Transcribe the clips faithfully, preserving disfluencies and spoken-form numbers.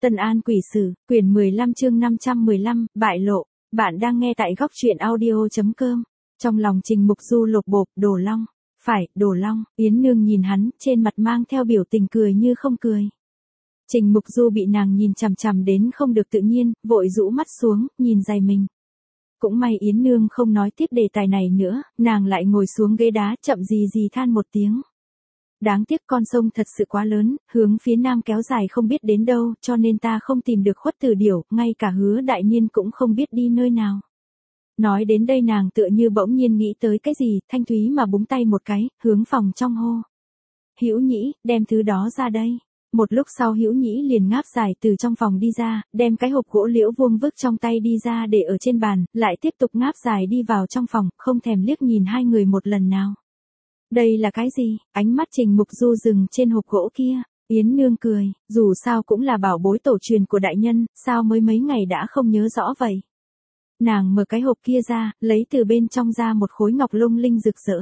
Tân An Quỷ Sử, quyển mười lăm chương năm trăm mười lăm, bại lộ. Bạn đang nghe tại góc truyện audio.com. Trong lòng Trình Mục Du lột bột, Đồ Long. Phải, Đồ Long. Yến Nương nhìn hắn, trên mặt mang theo biểu tình cười như không cười. Trình Mục Du bị nàng nhìn chằm chằm đến không được tự nhiên, vội rũ mắt xuống, nhìn giày mình. Cũng may Yến Nương không nói tiếp đề tài này nữa, nàng lại ngồi xuống ghế đá, chậm gì gì than một tiếng. Đáng tiếc con sông thật sự quá lớn, hướng phía nam kéo dài không biết đến đâu, cho nên ta không tìm được Khuất Tử Điểu, ngay cả Hứa Đại Niên cũng không biết đi nơi nào. Nói đến đây nàng tựa như bỗng nhiên nghĩ tới cái gì, thanh thúy mà búng tay một cái, hướng phòng trong hô. Hữu Nhĩ, đem thứ đó ra đây. Một lúc sau Hữu Nhĩ liền ngáp dài từ trong phòng đi ra, đem cái hộp gỗ liễu vuông vức trong tay đi ra để ở trên bàn, lại tiếp tục ngáp dài đi vào trong phòng, không thèm liếc nhìn hai người một lần nào. Đây là cái gì? Ánh mắt Trình Mục Du dừng trên hộp gỗ kia. Yến Nương cười, dù sao cũng là bảo bối tổ truyền của đại nhân, sao mới mấy ngày đã không nhớ rõ vậy? Nàng mở cái hộp kia ra, lấy từ bên trong ra một khối ngọc lung linh rực rỡ.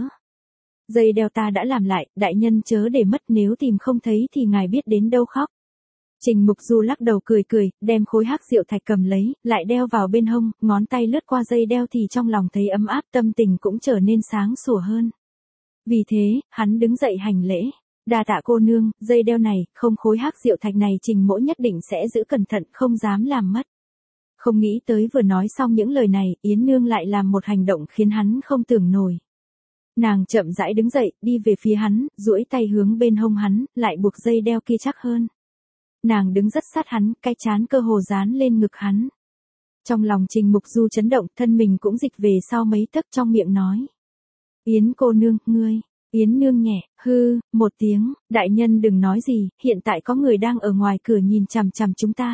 Dây đeo ta đã làm lại, đại nhân chớ để mất, nếu tìm không thấy thì ngài biết đến đâu khóc. Trình Mục Du lắc đầu cười cười, đem khối hắc diệu thạch cầm lấy, lại đeo vào bên hông, ngón tay lướt qua dây đeo thì trong lòng thấy ấm áp, tâm tình cũng trở nên sáng sủa hơn. Vì thế, hắn đứng dậy hành lễ. Đa tạ cô nương, dây đeo này, không khối hắc diệu thạch này Trình mỗ nhất định sẽ giữ cẩn thận, không dám làm mất. Không nghĩ tới vừa nói xong những lời này, Yến Nương lại làm một hành động khiến hắn không tưởng nổi. Nàng chậm rãi đứng dậy, đi về phía hắn, duỗi tay hướng bên hông hắn, lại buộc dây đeo kia chắc hơn. Nàng đứng rất sát hắn, cái trán cơ hồ dán lên ngực hắn. Trong lòng Trình Mục Du chấn động, thân mình cũng dịch về sau mấy tấc, trong miệng nói. Yến cô nương, ngươi. Yến Nương nhẹ, hư, một tiếng, đại nhân đừng nói gì, hiện tại có người đang ở ngoài cửa nhìn chằm chằm chúng ta.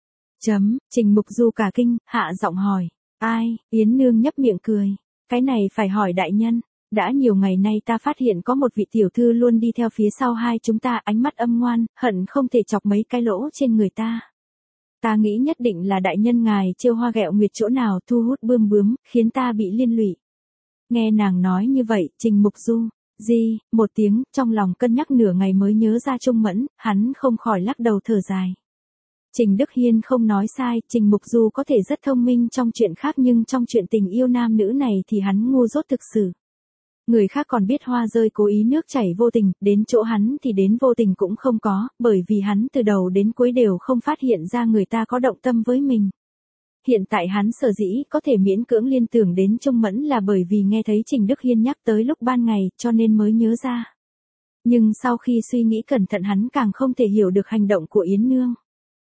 Chấm, Trình Mục Du cả kinh, hạ giọng hỏi. Ai? Yến Nương nhấp miệng cười. Cái này phải hỏi đại nhân. Đã nhiều ngày nay ta phát hiện có một vị tiểu thư luôn đi theo phía sau hai chúng ta, ánh mắt âm ngoan, hận không thể chọc mấy cái lỗ trên người ta. Ta nghĩ nhất định là đại nhân ngài trêu hoa ghẹo nguyệt chỗ nào thu hút bươm bướm, khiến ta bị liên lụy. Nghe nàng nói như vậy, Trình Mục Du, gì, một tiếng, trong lòng cân nhắc nửa ngày mới nhớ ra Trung Mẫn, hắn không khỏi lắc đầu thở dài. Trình Đức Hiên không nói sai, Trình Mục Du có thể rất thông minh trong chuyện khác nhưng trong chuyện tình yêu nam nữ này thì hắn ngu dốt thực sự. Người khác còn biết hoa rơi cố ý nước chảy vô tình, đến chỗ hắn thì đến vô tình cũng không có, bởi vì hắn từ đầu đến cuối đều không phát hiện ra người ta có động tâm với mình. Hiện tại hắn sở dĩ có thể miễn cưỡng liên tưởng đến Trung Mẫn là bởi vì nghe thấy Trình Đức Hiên nhắc tới lúc ban ngày, cho nên mới nhớ ra. Nhưng sau khi suy nghĩ cẩn thận hắn càng không thể hiểu được hành động của Yến Nương.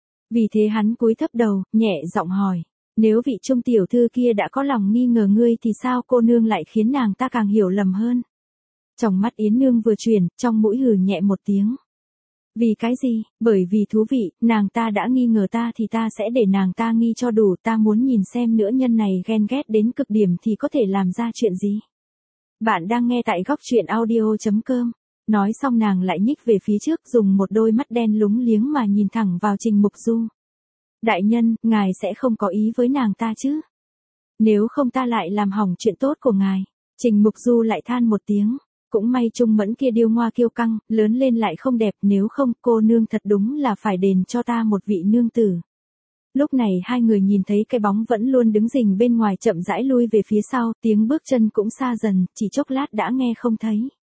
Vì thế hắn cúi thấp đầu, nhẹ giọng hỏi. Nếu vị Trung tiểu thư kia đã có lòng nghi ngờ ngươi thì sao cô nương lại khiến nàng ta càng hiểu lầm hơn? Trong mắt Yến Nương vừa chuyển, trong mũi hừ nhẹ một tiếng. Vì cái gì? Bởi vì thú vị, nàng ta đã nghi ngờ ta thì ta sẽ để nàng ta nghi cho đủ, ta muốn nhìn xem nữ nhân này ghen ghét đến cực điểm thì có thể làm ra chuyện gì. Bạn đang nghe tại góc truyện audio.com. Nói xong nàng lại nhích về phía trước, dùng một đôi mắt đen lúng liếng mà nhìn thẳng vào Trình Mục Du. Đại nhân, ngài sẽ không có ý với nàng ta chứ? Nếu không ta lại làm hỏng chuyện tốt của ngài. Trình Mục Du lại than một tiếng. Cũng may Trung Mẫn kia điêu ngoa kiêu căng, lớn lên lại không đẹp, nếu không cô nương thật đúng là phải đền cho ta một vị nương tử. Lúc này hai người nhìn thấy cái bóng vẫn luôn đứng rình bên ngoài chậm rãi lui về phía sau, tiếng bước chân cũng xa dần, chỉ chốc lát đã nghe không thấy.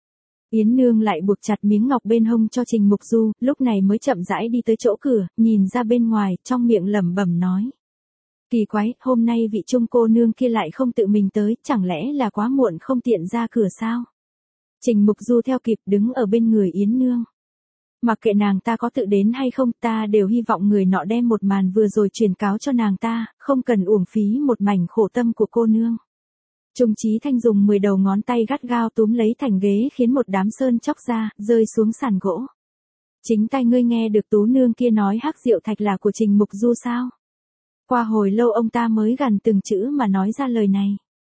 Yến Nương lại buộc chặt miếng ngọc bên hông cho Trình Mục Du, lúc này mới chậm rãi đi tới chỗ cửa, nhìn ra bên ngoài, trong miệng lẩm bẩm nói. Kỳ quái, hôm nay vị Trung cô nương kia lại không tự mình tới, chẳng lẽ là quá muộn không tiện ra cửa sao? Trình Mục Du theo kịp đứng ở bên người Yến Nương. Mặc kệ nàng ta có tự đến hay không, ta đều hy vọng người nọ đem một màn vừa rồi truyền cáo cho nàng ta, không cần uổng phí một mảnh khổ tâm của cô nương. Trung Chí Thanh dùng mười đầu ngón tay gắt gao túm lấy thành ghế khiến một đám sơn chóc ra, rơi xuống sàn gỗ. Chính tay ngươi nghe được tú nương kia nói hắc diệu thạch là của Trình Mục Du sao? Qua hồi lâu ông ta mới gằn từng chữ mà nói ra lời này.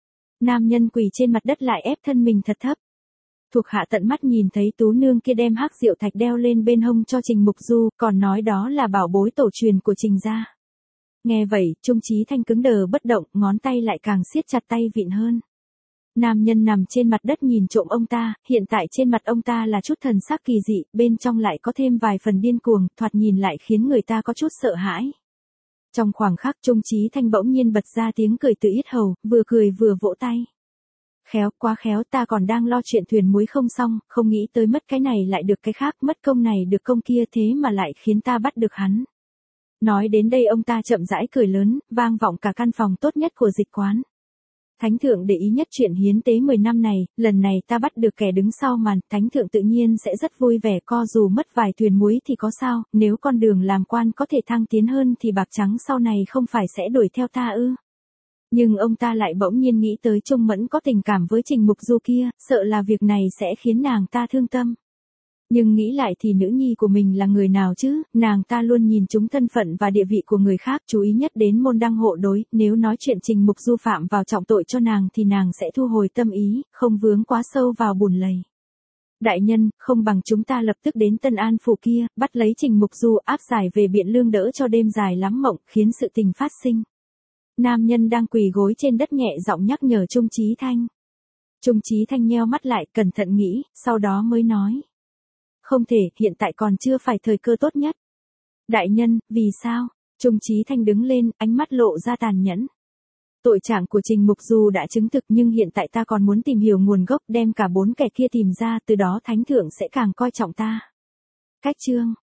Nam nhân quỳ trên mặt đất lại ép thân mình thật thấp. Thuộc hạ tận mắt nhìn thấy tú nương kia đem hắc diệu thạch đeo lên bên hông cho Trình Mục Du, còn nói đó là bảo bối tổ truyền của Trình gia. Nghe vậy, Trung Chí Thanh cứng đờ bất động, ngón tay lại càng siết chặt tay vịn hơn. Nam nhân nằm trên mặt đất nhìn trộm ông ta, hiện tại trên mặt ông ta là chút thần sắc kỳ dị, bên trong lại có thêm vài phần điên cuồng, thoạt nhìn lại khiến người ta có chút sợ hãi. Trong khoảng khắc Trung Chí Thanh bỗng nhiên bật ra tiếng cười từ yết hầu, vừa cười vừa vỗ tay. Khéo, quá khéo, ta còn đang lo chuyện thuyền muối không xong, không nghĩ tới mất cái này lại được cái khác, mất công này được công kia, thế mà lại khiến ta bắt được hắn. Nói đến đây ông ta chậm rãi cười lớn, vang vọng cả căn phòng tốt nhất của dịch quán. Thánh thượng để ý nhất chuyện hiến tế mười năm này, lần này ta bắt được kẻ đứng sau màn, thánh thượng tự nhiên sẽ rất vui vẻ, co dù mất vài thuyền muối thì có sao, nếu con đường làm quan có thể thăng tiến hơn thì bạc trắng sau này không phải sẽ đuổi theo ta ư. Nhưng ông ta lại bỗng nhiên nghĩ tới Trung Mẫn có tình cảm với Trình Mục Du kia, sợ là việc này sẽ khiến nàng ta thương tâm. Nhưng nghĩ lại thì nữ nhi của mình là người nào chứ, nàng ta luôn nhìn trúng thân phận và địa vị của người khác, chú ý nhất đến môn đăng hộ đối, nếu nói chuyện Trình Mục Du phạm vào trọng tội cho nàng thì nàng sẽ thu hồi tâm ý, không vướng quá sâu vào bùn lầy. Đại nhân, không bằng chúng ta lập tức đến Tân An phủ kia, bắt lấy Trình Mục Du áp giải về Biện Lương đỡ cho đêm dài lắm mộng, khiến sự tình phát sinh. Nam nhân đang quỳ gối trên đất nhẹ giọng nhắc nhở Trung Chí Thanh. Trung Chí Thanh nheo mắt lại, cẩn thận nghĩ, sau đó mới nói. Không thể, hiện tại còn chưa phải thời cơ tốt nhất. Đại nhân, vì sao? Trung Chí Thanh đứng lên, ánh mắt lộ ra tàn nhẫn. Tội trạng của Trình Mục Du đã chứng thực nhưng hiện tại ta còn muốn tìm hiểu nguồn gốc, đem cả bốn kẻ kia tìm ra, từ đó thánh thượng sẽ càng coi trọng ta. Cách chương